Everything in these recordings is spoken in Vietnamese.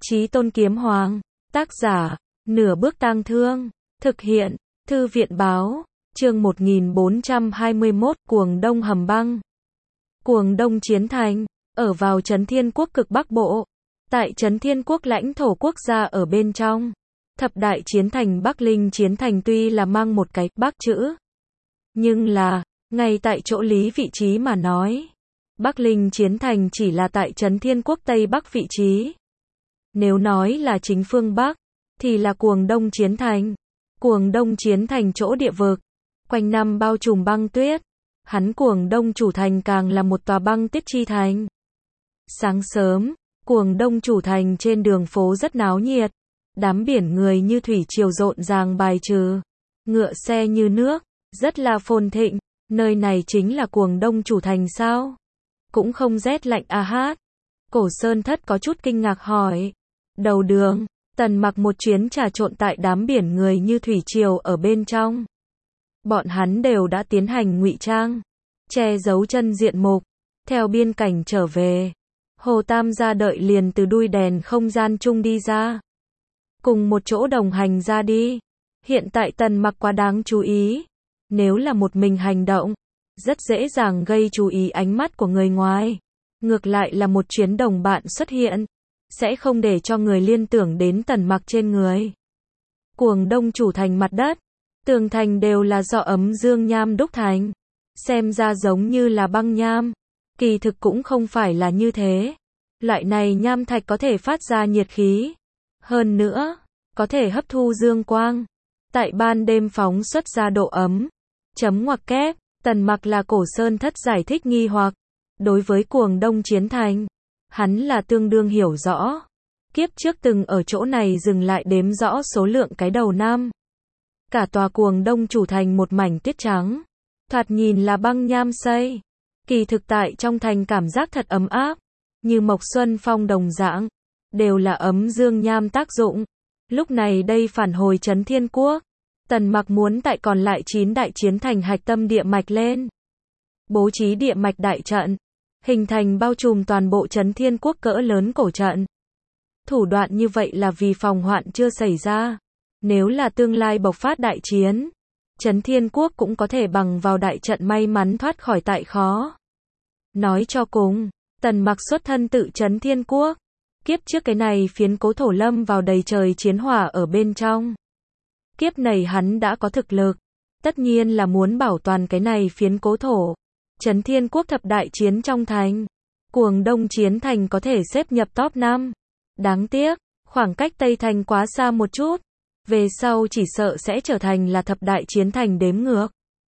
Chí Tôn Kiếm Hoàng, tác giả, Nửa Bước Tang Thương, thực hiện, Thư viện Báo, chương 1421, Cuồng Đông Hầm Băng. Cuồng Đông Chiến Thành, ở vào Trấn Thiên Quốc cực Bắc Bộ. Tại Trấn Thiên Quốc lãnh thổ quốc gia ở bên trong. Thập đại chiến thành Bắc Linh Chiến Thành tuy là mang một cái Bắc chữ, nhưng là, ngay tại chỗ lý vị trí mà nói, Bắc Linh Chiến Thành chỉ là tại Trấn Thiên Quốc Tây Bắc vị trí. Nếu nói là chính phương Bắc, thì là Cuồng Đông Chiến Thành. Cuồng Đông Chiến Thành chỗ địa vực, quanh năm bao trùm băng tuyết. Hắn Cuồng Đông chủ thành càng là một tòa băng tuyết chi thành. Sáng sớm, Cuồng Đông chủ thành trên đường phố rất náo nhiệt. Đám biển người như thủy triều rộn ràng bài trừ. Ngựa xe như nước, rất là phồn thịnh. Nơi này chính là Cuồng Đông chủ thành sao? Cũng không rét lạnh à hát. Cổ Sơn Thất có chút kinh ngạc hỏi. Đầu đường, Tần Mặc một chuyến trà trộn tại đám biển người như thủy triều ở bên trong. Bọn hắn đều đã tiến hành ngụy trang, che giấu chân diện mục, theo biên cảnh trở về. Hồ Tam gia đợi liền từ đuôi đèn không gian chung đi ra. Cùng một chỗ đồng hành ra đi. Hiện tại Tần Mặc quá đáng chú ý. Nếu là một mình hành động, rất dễ dàng gây chú ý ánh mắt của người ngoài. Ngược lại là một chuyến đồng bạn xuất hiện, sẽ không để cho người liên tưởng đến Tần Mặc trên người. Cuồng Đông chủ thành mặt đất, tường thành đều là do ấm dương nham đúc thành. Xem ra giống như là băng nham. Kỳ thực cũng không phải là như thế. Loại này nham thạch có thể phát ra nhiệt khí. Hơn nữa, có thể hấp thu dương quang. Tại ban đêm phóng xuất ra độ ấm. Chấm ngoặc kép, Tần Mặc là Cổ Sơn Thất giải thích nghi hoặc. Đối với Cuồng Đông Chiến Thành, hắn là tương đương hiểu rõ. Kiếp trước từng ở chỗ này dừng lại đếm rõ số lượng cái đầu năm. Cả tòa Cuồng Đông chủ thành một mảnh tuyết trắng. Thoạt nhìn là băng nham xây. Kỳ thực tại trong thành cảm giác thật ấm áp. Như Mộc Xuân Phong đồng dạng. Đều là ấm dương nham tác dụng. Lúc này đây phản hồi Trấn Thiên Quốc. Tần Mặc muốn tại còn lại 9 đại chiến thành hạch tâm địa mạch lên. Bố trí địa mạch đại trận. Hình thành bao trùm toàn bộ Trấn Thiên Quốc cỡ lớn cổ trận. Thủ đoạn như vậy là vì phòng hoạn chưa xảy ra. Nếu là tương lai bộc phát đại chiến, Trấn Thiên Quốc cũng có thể bằng vào đại trận may mắn thoát khỏi tại khó. Nói cho cùng, Tần Mặc xuất thân tự Trấn Thiên Quốc. Kiếp trước cái này phiến cố thổ lâm vào đầy trời chiến hỏa ở bên trong. Kiếp này hắn đã có thực lực. Tất nhiên là muốn bảo toàn cái này phiến cố thổ. Trấn Thiên Quốc thập đại chiến trong thành. Cuồng Đông Chiến Thành có thể xếp nhập top 5. Đáng tiếc, khoảng cách Tây Thành quá xa một chút. Về sau chỉ sợ sẽ trở thành là thập đại chiến thành đếm ngược.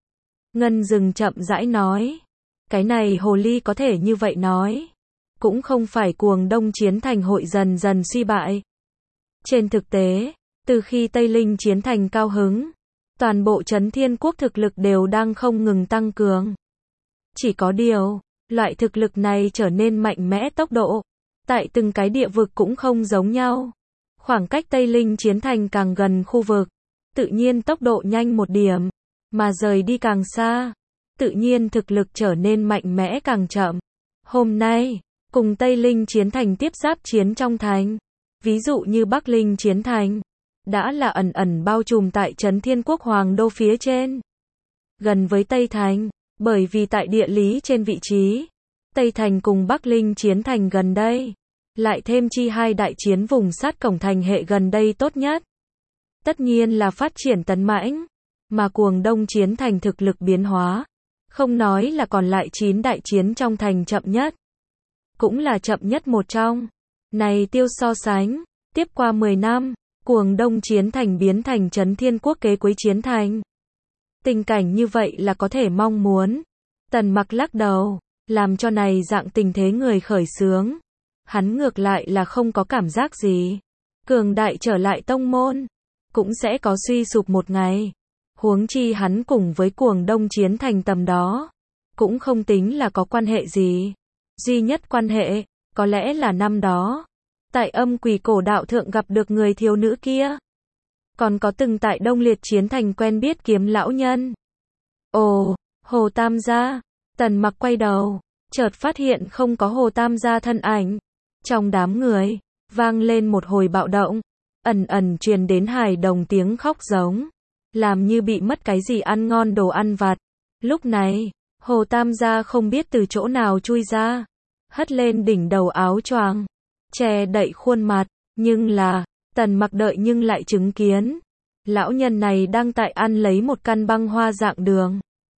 Ngân dừng chậm rãi nói. Cái này hồ ly có thể như vậy nói. Cũng không phải Cuồng Đông Chiến Thành hội dần dần suy bại. Trên thực tế, từ khi Tây Linh Chiến Thành cao hứng, toàn bộ Trấn Thiên Quốc thực lực đều đang không ngừng tăng cường. Chỉ có điều, loại thực lực này trở nên mạnh mẽ tốc độ. Tại từng cái địa vực cũng không giống nhau. Khoảng cách Tây Linh Chiến Thành càng gần khu vực, tự nhiên tốc độ nhanh một điểm, mà rời đi càng xa, tự nhiên thực lực trở nên mạnh mẽ càng chậm. Hôm nay, cùng Tây Linh Chiến Thành tiếp giáp chiến trong thành, ví dụ như Bắc Linh Chiến Thành, đã là ẩn ẩn bao trùm tại Trấn Thiên Quốc Hoàng Đô phía trên. Gần với Tây Thành, bởi vì tại địa lý trên vị trí, Tây Thành cùng Bắc Linh Chiến Thành gần đây. Lại thêm chi hai đại chiến vùng sát cổng thành hệ gần đây tốt nhất. Tất nhiên là phát triển tấn mãnh. Mà Cuồng Đông Chiến Thành thực lực biến hóa. Không nói là còn lại 9 đại chiến trong thành chậm nhất. Cũng là chậm nhất một trong. Này tiêu so sánh. Tiếp qua 10 năm, Cuồng Đông Chiến Thành biến thành Trấn Thiên Quốc kế cuối chiến thành. Tình cảnh như vậy là có thể mong muốn. Tần Mặc lắc đầu. Làm cho này dạng tình thế người khởi xướng. Hắn ngược lại là không có cảm giác gì. Cường đại trở lại tông môn, cũng sẽ có suy sụp một ngày. Huống chi hắn cùng với Cuồng Đông Chiến Thành tầm đó, cũng không tính là có quan hệ gì. Duy nhất quan hệ, có lẽ là năm đó, tại Âm Quỷ Cổ Đạo Thượng gặp được người thiếu nữ kia. Còn có từng tại Đông Liệt Chiến Thành quen biết Kiếm lão nhân. Ồ, Hồ Tam gia. Tần Mặc quay đầu, chợt phát hiện không có Hồ Tam gia thân ảnh. Trong đám người, vang lên một hồi bạo động, ẩn ẩn truyền đến hài đồng tiếng khóc giống, làm như bị mất cái gì ăn ngon đồ ăn vặt. Lúc này, Hồ Tam gia không biết từ chỗ nào chui ra, hất lên đỉnh đầu áo choàng, che đậy khuôn mặt, nhưng là, Tần Mặc đợi nhưng lại chứng kiến, lão nhân này đang tại ăn lấy một căn băng hoa dạng đường.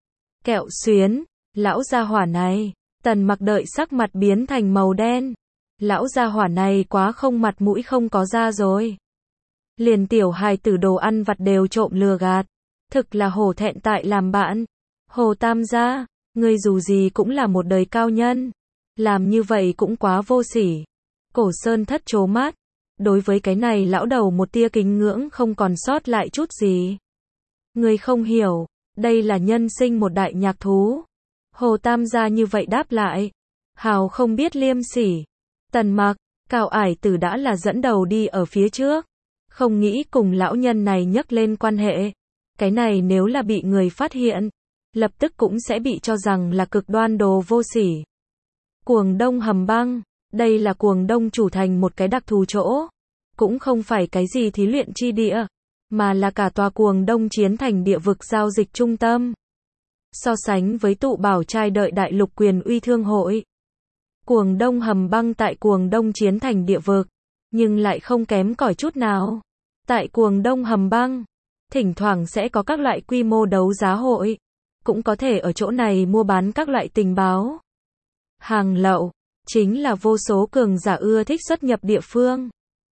Kẹo xuyến, lão gia hỏa này, Tần Mặc đợi sắc mặt biến thành màu đen. Lão gia hỏa này quá không mặt mũi không có da rồi. Liền tiểu hài tử đồ ăn vặt đều trộm lừa gạt. Thực là hổ thẹn tại làm bạn. Hồ Tam gia, ngươi dù gì cũng là một đời cao nhân. Làm như vậy cũng quá vô sỉ. Cổ Sơn Thất trố mắt. Đối với cái này lão đầu một tia kính ngưỡng không còn sót lại chút gì. Ngươi không hiểu, đây là nhân sinh một đại nhạc thú. Hồ Tam gia như vậy đáp lại. Hào không biết liêm sỉ. Tần Mặc, Cao Ải Tử đã là dẫn đầu đi ở phía trước. Không nghĩ cùng lão nhân này nhắc lên quan hệ. Cái này nếu là bị người phát hiện, lập tức cũng sẽ bị cho rằng là cực đoan đồ vô sỉ. Cuồng Đông hầm băng, đây là Cuồng Đông chủ thành một cái đặc thù chỗ. Cũng không phải cái gì thí luyện chi địa, mà là cả tòa Cuồng Đông chiến thành địa vực giao dịch trung tâm. So sánh với tụ bảo trai đợi đại lục quyền uy thương hội, Cuồng Đông hầm băng tại Cuồng Đông chiến thành địa vực, nhưng lại không kém cỏi chút nào. Tại Cuồng Đông hầm băng, thỉnh thoảng sẽ có các loại quy mô đấu giá hội, cũng có thể ở chỗ này mua bán các loại tình báo. Hàng lậu, chính là vô số cường giả ưa thích xuất nhập địa phương.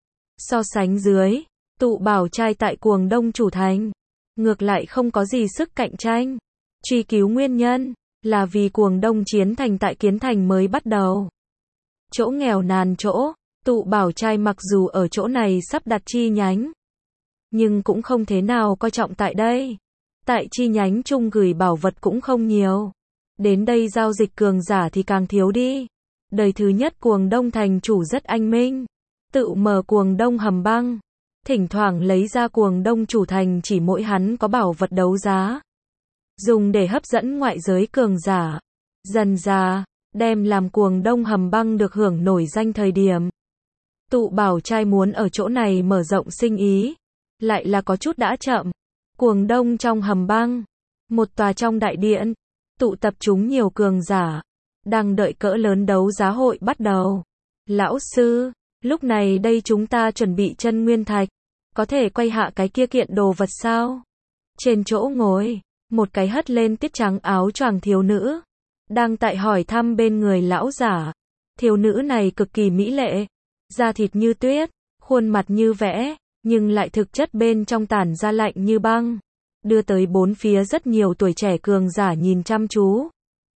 So sánh dưới, tụ bảo trai tại Cuồng Đông chủ thành, ngược lại không có gì sức cạnh tranh. Truy cứu nguyên nhân, là vì Cuồng Đông chiến thành tại kiến thành mới bắt đầu. Chỗ nghèo nàn chỗ, tụ bảo trai mặc dù ở chỗ này sắp đặt chi nhánh, nhưng cũng không thế nào coi trọng tại đây. Tại chi nhánh chung gửi bảo vật cũng không nhiều. Đến đây giao dịch cường giả thì càng thiếu đi. Đời thứ nhất Cuồng Đông thành chủ rất anh minh, tự mở Cuồng Đông hầm băng, thỉnh thoảng lấy ra Cuồng Đông chủ thành chỉ mỗi hắn có bảo vật đấu giá, dùng để hấp dẫn ngoại giới cường giả. Dần dà, đem làm Cuồng Đông hầm băng được hưởng nổi danh thời điểm. Tụ bảo trai muốn ở chỗ này mở rộng sinh ý, lại là có chút đã chậm. Cuồng Đông trong hầm băng, một tòa trong đại điện, tụ tập chúng nhiều cường giả, đang đợi cỡ lớn đấu giá hội bắt đầu. Lão sư, lúc này đây chúng ta chuẩn bị chân nguyên thạch, có thể quay hạ cái kia kiện đồ vật sao? Trên chỗ ngồi, một cái hất lên tiết trắng áo choàng thiếu nữ, đang tại hỏi thăm bên người lão giả. Thiếu nữ này cực kỳ mỹ lệ, da thịt như tuyết, khuôn mặt như vẽ, nhưng lại thực chất bên trong tản ra lạnh như băng, đưa tới bốn phía rất nhiều tuổi trẻ cường giả nhìn chăm chú.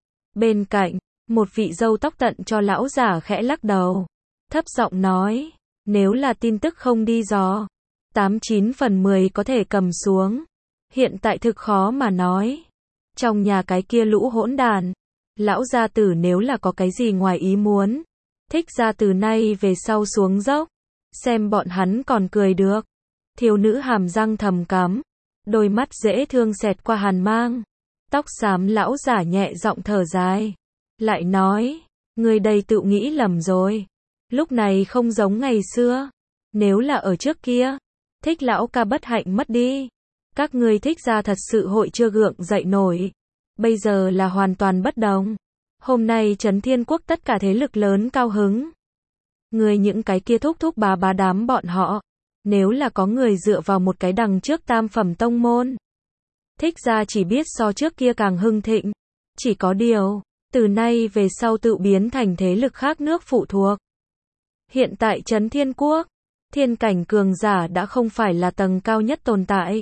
Bên cạnh, một vị dâu tóc tận cho lão giả khẽ lắc đầu, thấp giọng nói, nếu là tin tức không đi dò, 89 phần 10 có thể cầm xuống. Hiện tại thực khó mà nói. Trong nhà cái kia lũ hỗn đàn, lão gia tử nếu là có cái gì ngoài ý muốn, thích ra từ nay về sau xuống dốc, xem bọn hắn còn cười được. Thiếu nữ hàm răng thầm cắm, đôi mắt dễ thương xẹt qua hàn mang. Tóc xám lão giả nhẹ giọng thở dài, lại nói, người đây tự nghĩ lầm rồi. Lúc này không giống ngày xưa. Nếu là ở trước kia, thích lão ca bất hạnh mất đi, các ngươi thích ra thật sự hội chưa gượng dậy nổi. Bây giờ là hoàn toàn bất đồng. Hôm nay Trấn Thiên Quốc tất cả thế lực lớn cao hứng. Người những cái kia thúc thúc bá bá đám bọn họ, nếu là có người dựa vào một cái đằng trước tam phẩm tông môn, thích ra chỉ biết so trước kia càng hưng thịnh. Chỉ có điều, từ nay về sau tự biến thành thế lực khác nước phụ thuộc. Hiện tại Trấn Thiên Quốc, thiên cảnh cường giả đã không phải là tầng cao nhất tồn tại.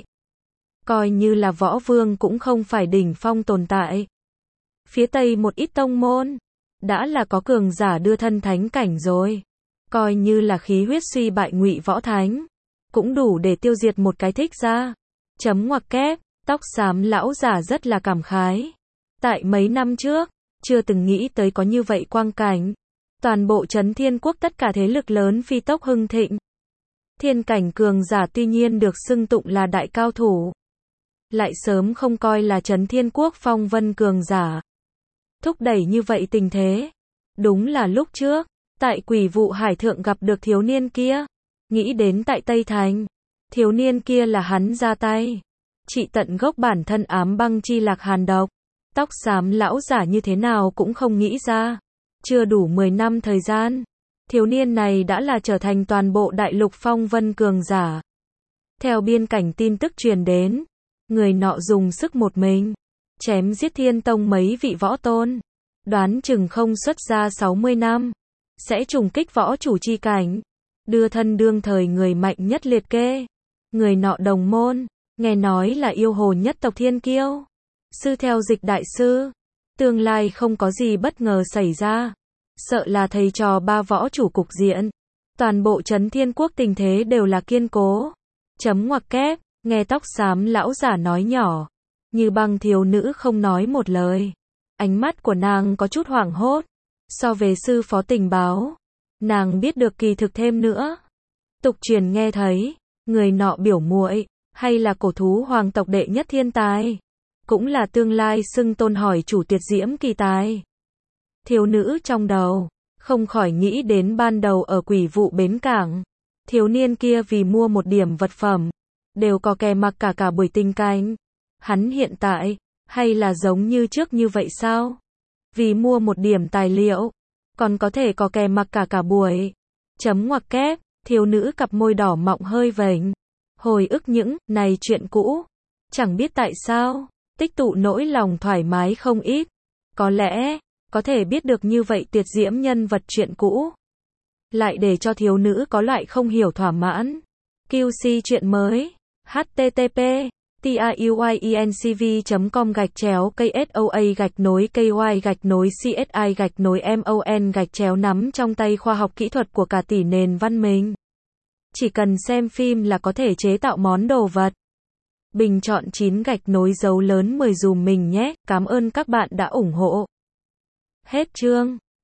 Coi như là võ vương cũng không phải đỉnh phong tồn tại. Phía Tây một ít tông môn, đã là có cường giả đưa thân thánh cảnh rồi. Coi như là khí huyết suy bại Ngụy Võ Thánh, cũng đủ để tiêu diệt một cái thích ra. Chấm ngoặc kép, tóc xám lão giả rất là cảm khái. Tại mấy năm trước, chưa từng nghĩ tới có như vậy quang cảnh. Toàn bộ Trấn Thiên Quốc tất cả thế lực lớn phi tốc hưng thịnh. Thiên cảnh cường giả tuy nhiên được xưng tụng là đại cao thủ, lại sớm không coi là Trấn Thiên Quốc phong vân cường giả. Thúc đẩy như vậy tình thế, đúng là lúc trước, Tại Quỷ Vụ Hải Thượng gặp được thiếu niên kia. Nghĩ đến tại Tây Thành. Thiếu niên kia là hắn ra tay. Trị tận gốc bản thân ám băng chi lạc hàn độc. Tóc xám lão giả như thế nào cũng không nghĩ ra. Chưa đủ 10 năm thời gian. Thiếu niên này đã là trở thành toàn bộ đại lục phong vân cường giả. Theo biên cảnh tin tức truyền đến. Người nọ dùng sức một mình. Chém giết Thiên Tông mấy vị võ tôn. Đoán chừng không xuất ra 60 năm. Sẽ trùng kích võ chủ chi cảnh. Đưa thân đương thời người mạnh nhất liệt kê. Người nọ đồng môn. Nghe nói là yêu hồ nhất tộc Thiên Kiêu. Sư theo Dịch đại sư. Tương lai không có gì bất ngờ xảy ra. Sợ là thầy trò ba võ chủ cục diện. Toàn bộ Trấn Thiên Quốc tình thế đều là kiên cố. Chấm ngoặc kép. Nghe tóc xám lão giả nói nhỏ. Như băng thiếu nữ không nói một lời. Ánh mắt của nàng có chút hoảng hốt. So về sư phó tình báo. Nàng biết được kỳ thực thêm nữa. Tục truyền nghe thấy. Người nọ biểu muội hay là cổ thú hoàng tộc đệ nhất thiên tài. Cũng là tương lai xưng tôn hỏi chủ tuyệt diễm kỳ tài. Thiếu nữ trong đầu. Không khỏi nghĩ đến ban đầu ở Quỷ Vụ bến cảng. Thiếu niên kia vì mua một điểm vật phẩm. Đều có kè mặc cả buổi tình cảnh. Hắn hiện tại. Hay là giống như trước như vậy sao? Vì mua một điểm tài liệu. Còn có thể có kè mặc cả buổi. Chấm ngoặc kép. Thiếu nữ cặp môi đỏ mọng hơi vểnh. Hồi ức những này chuyện cũ. Chẳng biết tại sao. Tích tụ nỗi lòng thoải mái không ít. Có lẽ. Có thể biết được như vậy tuyệt diễm nhân vật chuyện cũ. Lại để cho thiếu nữ có loại không hiểu thỏa mãn. QC chuyện mới. http tayuincv.com/KSOA-KY-CSI-MON nắm trong tay khoa học kỹ thuật của cả tỷ nền văn minh. Chỉ cần xem phim là có thể chế tạo món đồ vật. Bình chọn 9 dấu lớn 10 dùm mình nhé. Cảm ơn các bạn đã ủng hộ. Hết chương.